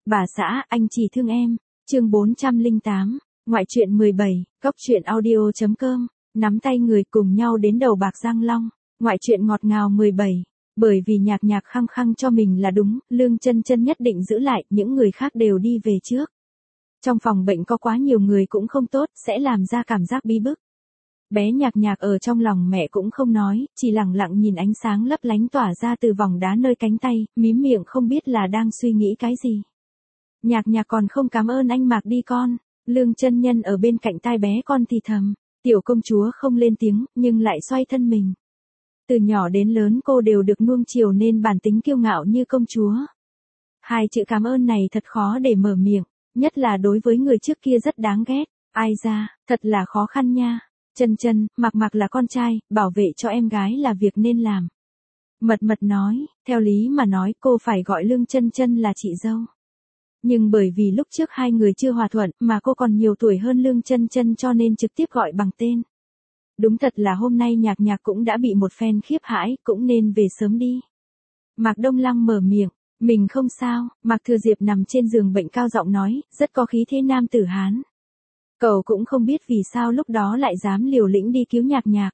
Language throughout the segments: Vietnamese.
Bà xã, anh chỉ thương em. Chương 408, ngoại truyện 17, coctruyện.audio.com, nắm tay người cùng nhau đến đầu bạc Giang Long. Ngoại truyện ngọt ngào 17. Bởi vì Nhạc Nhạc khăng khăng cho mình là đúng, Lương Chân Chân nhất định giữ lại, những người khác đều đi về trước. Trong phòng bệnh có quá nhiều người cũng không tốt, sẽ làm ra cảm giác bí bức. Bé Nhạc Nhạc ở trong lòng mẹ cũng không nói, chỉ lặng lặng nhìn ánh sáng lấp lánh tỏa ra từ vòng đá nơi cánh tay, mím miệng không biết là đang suy nghĩ cái gì. Nhạc Nhạc còn không cảm ơn anh Mạc đi con. Lương Chân Nhân ở bên cạnh tai bé con thì thầm. Tiểu công chúa không lên tiếng, nhưng lại xoay thân mình. Từ nhỏ đến lớn cô đều được nuông chiều nên bản tính kiêu ngạo như công chúa. Hai chữ cảm ơn này thật khó để mở miệng, nhất là đối với người trước kia rất đáng ghét. Ai ra, thật là khó khăn nha. Chân Chân, Mạc là con trai, bảo vệ cho em gái là việc nên làm. Mật nói, theo lý mà nói cô phải gọi Lương Chân Chân là chị dâu. Nhưng bởi vì lúc trước hai người chưa hòa thuận mà cô còn nhiều tuổi hơn Lương Chân Chân cho nên trực tiếp gọi bằng tên. Đúng thật là hôm nay Nhạc Nhạc cũng đã bị một phen khiếp hãi, cũng nên về sớm đi. Mạc Đông Lăng mở miệng, mình không sao. Mạc Thừa Diệp nằm trên giường bệnh cao giọng nói, rất có khí thế nam tử Hán. Cậu cũng không biết vì sao lúc đó lại dám liều lĩnh đi cứu Nhạc Nhạc.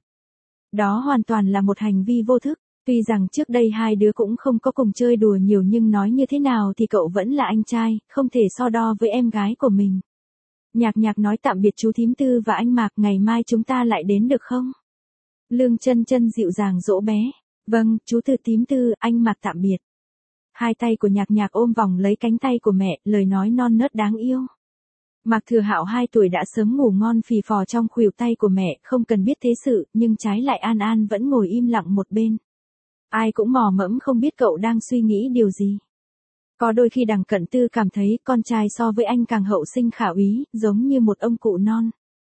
Đó hoàn toàn là một hành vi vô thức. Tuy rằng trước đây hai đứa cũng không có cùng chơi đùa nhiều nhưng nói như thế nào thì cậu vẫn là anh trai, không thể so đo với em gái của mình. Nhạc Nhạc nói tạm biệt chú thím Tư và anh Mạc, ngày mai chúng ta lại đến được không? Lương Chân Chân dịu dàng dỗ bé. Vâng, chú Tư thím Tư, anh Mạc tạm biệt. Hai tay của Nhạc Nhạc ôm vòng lấy cánh tay của mẹ, lời nói non nớt đáng yêu. Mạc Thừa Hạo 2 tuổi đã sớm ngủ ngon phì phò trong khuỷu tay của mẹ, không cần biết thế sự, nhưng trái lại An An vẫn ngồi im lặng một bên. Ai cũng mò mẫm không biết cậu đang suy nghĩ điều gì. Có đôi khi Đằng Cận Tư cảm thấy con trai so với anh càng hậu sinh khả úy, giống như một ông cụ non.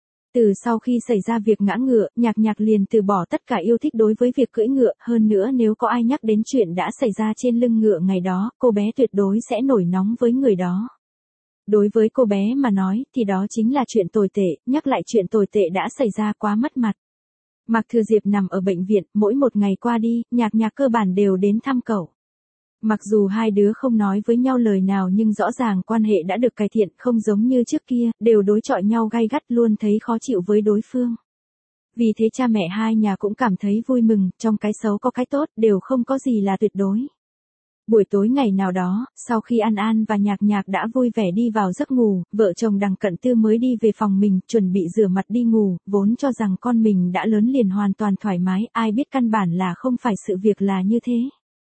Từ sau khi xảy ra việc ngã ngựa, Nhạc Nhạc liền từ bỏ tất cả yêu thích đối với việc cưỡi ngựa, hơn nữa nếu có ai nhắc đến chuyện đã xảy ra trên lưng ngựa ngày đó, cô bé tuyệt đối sẽ nổi nóng với người đó. Đối với cô bé mà nói thì đó chính là chuyện tồi tệ, nhắc lại chuyện tồi tệ đã xảy ra quá mất mặt. Mạc Thừa Diệp nằm ở bệnh viện, mỗi một ngày qua đi, Nhạc Nhạc cơ bản đều đến thăm cậu. Mặc dù hai đứa không nói với nhau lời nào nhưng rõ ràng quan hệ đã được cải thiện, không giống như trước kia, đều đối chọi nhau gay gắt, luôn thấy khó chịu với đối phương. Vì thế cha mẹ hai nhà cũng cảm thấy vui mừng, trong cái xấu có cái tốt, đều không có gì là tuyệt đối. Buổi tối ngày nào đó, sau khi An An và Nhạc Nhạc đã vui vẻ đi vào giấc ngủ, vợ chồng Đằng Cận Tư mới đi về phòng mình, chuẩn bị rửa mặt đi ngủ, vốn cho rằng con mình đã lớn liền hoàn toàn thoải mái, ai biết căn bản là không phải sự việc là như thế.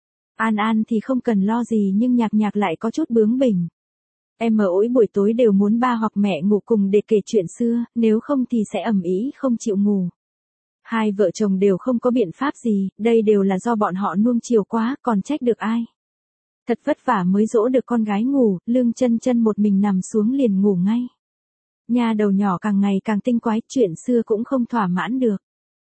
An An thì không cần lo gì nhưng Nhạc Nhạc lại có chút bướng bỉnh. Em mỗi buổi tối đều muốn ba hoặc mẹ ngủ cùng để kể chuyện xưa, nếu không thì sẽ ầm ĩ không chịu ngủ. Hai vợ chồng đều không có biện pháp gì, đây đều là do bọn họ nuông chiều quá, còn trách được ai. Thật vất vả mới dỗ được con gái ngủ, Lương Chân Chân một mình nằm xuống liền ngủ ngay. Nha đầu nhỏ càng ngày càng tinh quái, chuyện xưa cũng không thỏa mãn được.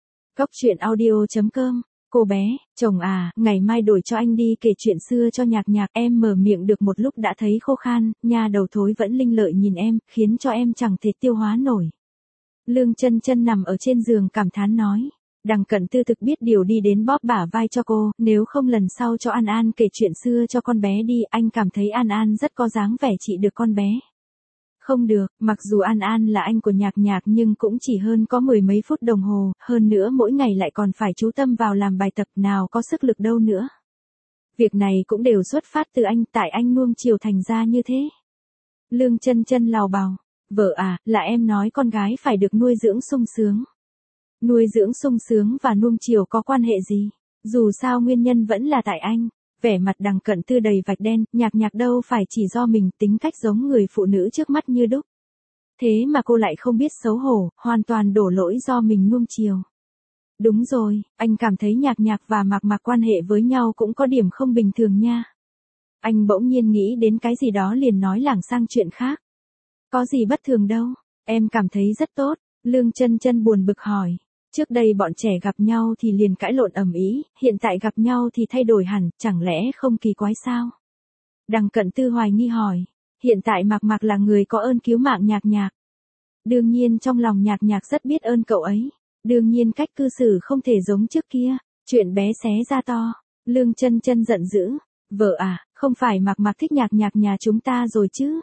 Coctruyện.audio.com, cô bé, chồng à, ngày mai đổi cho anh đi kể chuyện xưa cho Nhạc Nhạc. Em mở miệng được một lúc đã thấy khô khan, nha đầu thối vẫn linh lợi nhìn em, khiến cho em chẳng thể tiêu hóa nổi. Lương Chân Chân nằm ở trên giường cảm thán nói. Đằng Cận Tư thực biết điều đi đến bóp bả vai cho cô, nếu không lần sau cho An An kể chuyện xưa cho con bé đi, anh cảm thấy An An rất có dáng vẻ trị được con bé. Không được, mặc dù An An là anh của Nhạc Nhạc nhưng cũng chỉ hơn có 10 mấy phút đồng hồ, hơn nữa mỗi ngày lại còn phải chú tâm vào làm bài tập, nào có sức lực đâu nữa. Việc này cũng đều xuất phát từ anh, tại anh nuông chiều thành ra như thế. Lương Chân Chân lào bào, vợ à, là em nói con gái phải được nuôi dưỡng sung sướng. Nuôi dưỡng sung sướng và nuông chiều có quan hệ gì? Dù sao nguyên nhân vẫn là tại anh. Vẻ mặt Đằng Cận Tư đầy vạch đen, Nhạc Nhạc đâu phải chỉ do mình, tính cách giống người phụ nữ trước mắt như đúc. Thế mà cô lại không biết xấu hổ, hoàn toàn đổ lỗi do mình nuông chiều. Đúng rồi, anh cảm thấy Nhạc Nhạc và Mạc quan hệ với nhau cũng có điểm không bình thường nha. Anh bỗng nhiên nghĩ đến cái gì đó liền nói lảng sang chuyện khác. Có gì bất thường đâu, em cảm thấy rất tốt. Lương Chân Chân buồn bực hỏi. Trước đây bọn trẻ gặp nhau thì liền cãi lộn ầm ĩ, hiện tại gặp nhau thì thay đổi hẳn, chẳng lẽ không kỳ quái sao? Đằng Cận Tư hoài nghi hỏi, hiện tại Mạc là người có ơn cứu mạng Nhạc Nhạc. Đương nhiên trong lòng Nhạc Nhạc rất biết ơn cậu ấy, đương nhiên cách cư xử không thể giống trước kia, chuyện bé xé ra to. Lương Chân Chân giận dữ, vợ à, Không phải Mạc Mạc thích Nhạc Nhạc nhà chúng ta rồi chứ?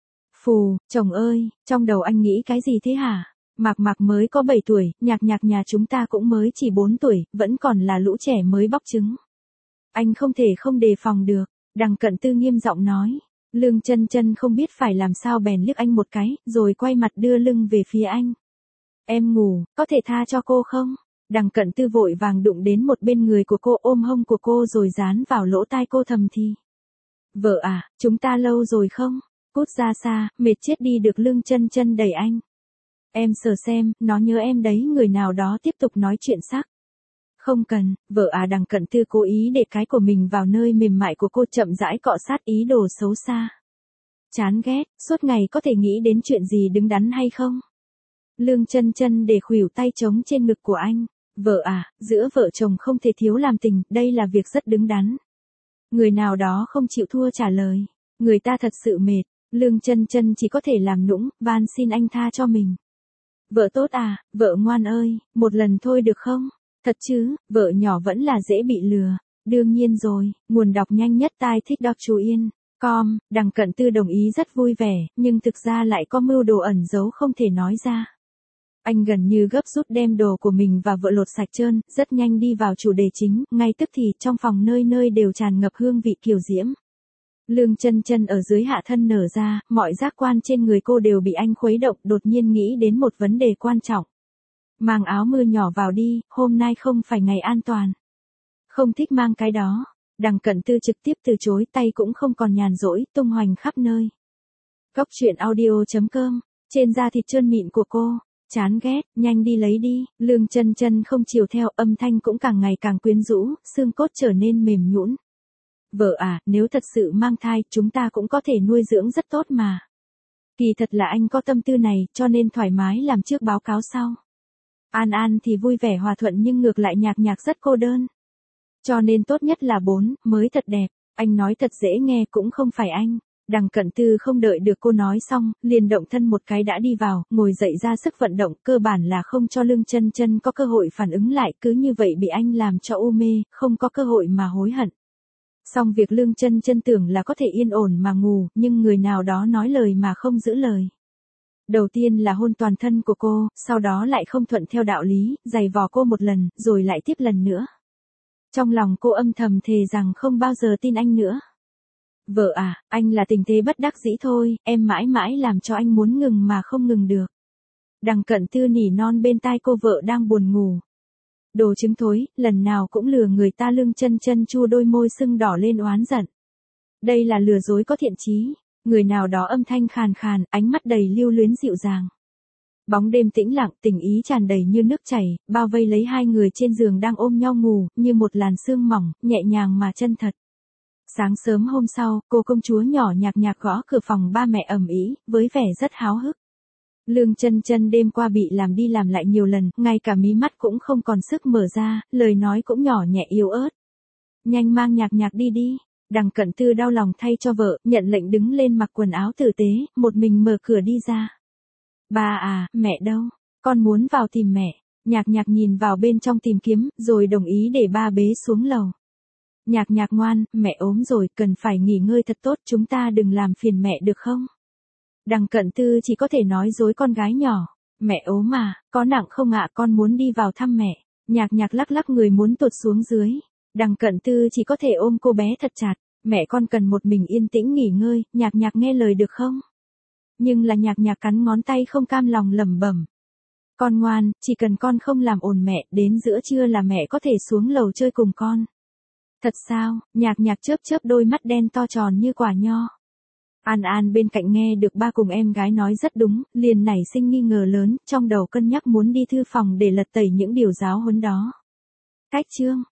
Phù, chồng ơi, trong đầu anh nghĩ cái gì thế hả? Mạc Mạc mới có 7 tuổi, Nhạc Nhạc nhà chúng ta cũng mới chỉ 4 tuổi, vẫn còn là lũ trẻ mới bóc trứng. Anh không thể không đề phòng được, Đằng Cận Tư nghiêm giọng nói. Lương Chân Chân không biết phải làm sao bèn liếc anh một cái, rồi quay mặt đưa lưng về phía anh. Em ngủ, có thể tha cho cô không? Đằng Cận Tư vội vàng đụng đến một bên người của cô, ôm hông của cô rồi dán vào lỗ tai cô thầm thì. Vợ à, chúng ta lâu rồi không? Cút ra xa, mệt chết đi được. Lương Chân Chân đẩy anh. Em sờ xem, nó nhớ em đấy. Người nào đó tiếp tục nói chuyện sắc. Không cần, vợ à. Đằng Cận Tư cố ý để cái của mình vào nơi mềm mại của cô, chậm rãi cọ sát, ý đồ xấu xa. Chán ghét, suốt ngày có thể nghĩ đến chuyện gì đứng đắn hay không? Lương Chân Chân để khuỷu tay trống trên ngực của anh. Vợ à, giữa vợ chồng không thể thiếu làm tình, đây là việc rất đứng đắn. Người nào đó không chịu thua trả lời. Người ta thật sự mệt. Lương Chân Chân chỉ có thể làm nũng, van xin anh tha cho mình. Vợ tốt à, vợ ngoan ơi, một lần thôi được không? Thật chứ, vợ nhỏ vẫn là dễ bị lừa. Đương nhiên rồi, nguồn đọc nhanh nhất tai thích đọc chú Yên. Com, Đằng Cận Tư đồng ý rất vui vẻ, nhưng thực ra lại có mưu đồ ẩn giấu không thể nói ra. Anh gần như gấp rút đem đồ của mình và vợ lột sạch trơn, rất nhanh đi vào chủ đề chính, ngay tức thì trong phòng nơi nơi đều tràn ngập hương vị kiều diễm. Lương Chân Chân ở dưới hạ thân nở ra, mọi giác quan trên người cô đều bị anh khuấy động, đột nhiên nghĩ đến một vấn đề quan trọng. Mang áo mưa nhỏ vào đi, hôm nay không phải ngày an toàn. Không thích mang cái đó. Đằng Cận Tư trực tiếp từ chối, tay cũng không còn nhàn rỗi, tung hoành khắp nơi. Cóc truyện audio.com, trên da thịt trơn mịn của cô. Chán ghét, nhanh đi lấy đi. Lương Chân Chân không chiều theo, âm thanh cũng càng ngày càng quyến rũ, xương cốt trở nên mềm nhũn. Vợ à, nếu thật sự mang thai, chúng ta cũng có thể nuôi dưỡng rất tốt mà. Kỳ thật là anh có tâm tư này, cho nên thoải mái làm trước báo cáo sau. An An thì vui vẻ hòa thuận, nhưng ngược lại Nhạc Nhạc rất cô đơn. Cho nên tốt nhất là 4, mới thật đẹp. Anh nói thật dễ nghe, cũng không phải anh. Đằng Cận Tư không đợi được cô nói xong, liền động thân một cái đã đi vào, ngồi dậy ra sức vận động, cơ bản là không cho Lương Chân Chân có cơ hội phản ứng lại, cứ như vậy bị anh làm cho u mê, không có cơ hội mà hối hận. Xong việc Lương Chân Chân tưởng là có thể yên ổn mà ngủ, nhưng người nào đó nói lời mà không giữ lời. Đầu tiên là hôn toàn thân của cô, sau đó lại không thuận theo đạo lý, giày vò cô một lần, rồi lại tiếp lần nữa. Trong lòng cô âm thầm thề rằng không bao giờ tin anh nữa. Vợ à, anh là tình thế bất đắc dĩ thôi, em mãi mãi làm cho anh muốn ngừng mà không ngừng được. Đằng Cận Tư nỉ non bên tai cô vợ đang buồn ngủ. Đồ trứng thối, lần nào cũng lừa người ta. Lương Chân Chân chu đôi môi sưng đỏ lên oán giận. Đây là lừa dối có thiện chí. Người nào đó âm thanh khàn khàn, ánh mắt đầy lưu luyến dịu dàng. Bóng đêm tĩnh lặng, tình ý tràn đầy như nước chảy, bao vây lấy hai người trên giường đang ôm nhau ngủ, như một làn sương mỏng, nhẹ nhàng mà chân thật. Sáng sớm hôm sau, cô công chúa nhỏ Nhạc Nhạc gõ cửa phòng ba mẹ ầm ĩ, với vẻ rất háo hức. Lương Chân Chân đêm qua bị làm đi làm lại nhiều lần, ngay cả mí mắt cũng không còn sức mở ra, lời nói cũng nhỏ nhẹ yếu ớt. Nhanh mang Nhạc Nhạc đi đi. Đằng Cận Tư đau lòng thay cho vợ, nhận lệnh đứng lên mặc quần áo tử tế, một mình mở cửa đi ra. Ba à, mẹ đâu? Con muốn vào tìm mẹ. Nhạc Nhạc nhìn vào bên trong tìm kiếm, rồi đồng ý để ba bế xuống lầu. Nhạc Nhạc ngoan, mẹ ốm rồi, cần phải nghỉ ngơi thật tốt, chúng ta đừng làm phiền mẹ được không? Đằng Cận Tư chỉ có thể nói dối con gái nhỏ. Mẹ ốm à, có nặng không ạ? Con muốn đi vào thăm mẹ. Nhạc Nhạc lắc lắc người muốn tụt xuống dưới. Đằng Cận Tư chỉ có thể ôm cô bé thật chặt. Mẹ con cần một mình yên tĩnh nghỉ ngơi, Nhạc Nhạc nghe lời được không? Nhưng là Nhạc Nhạc cắn ngón tay không cam lòng lẩm bẩm. Con ngoan, chỉ cần con không làm ồn mẹ, đến giữa trưa là mẹ có thể xuống lầu chơi cùng con. Thật sao? Nhạc Nhạc chớp chớp đôi mắt đen to tròn như quả nho. An An bên cạnh nghe được ba cùng em gái nói rất đúng, liền nảy sinh nghi ngờ lớn, trong đầu cân nhắc muốn đi thư phòng để lật tẩy những điều giáo huấn đó. Cách chương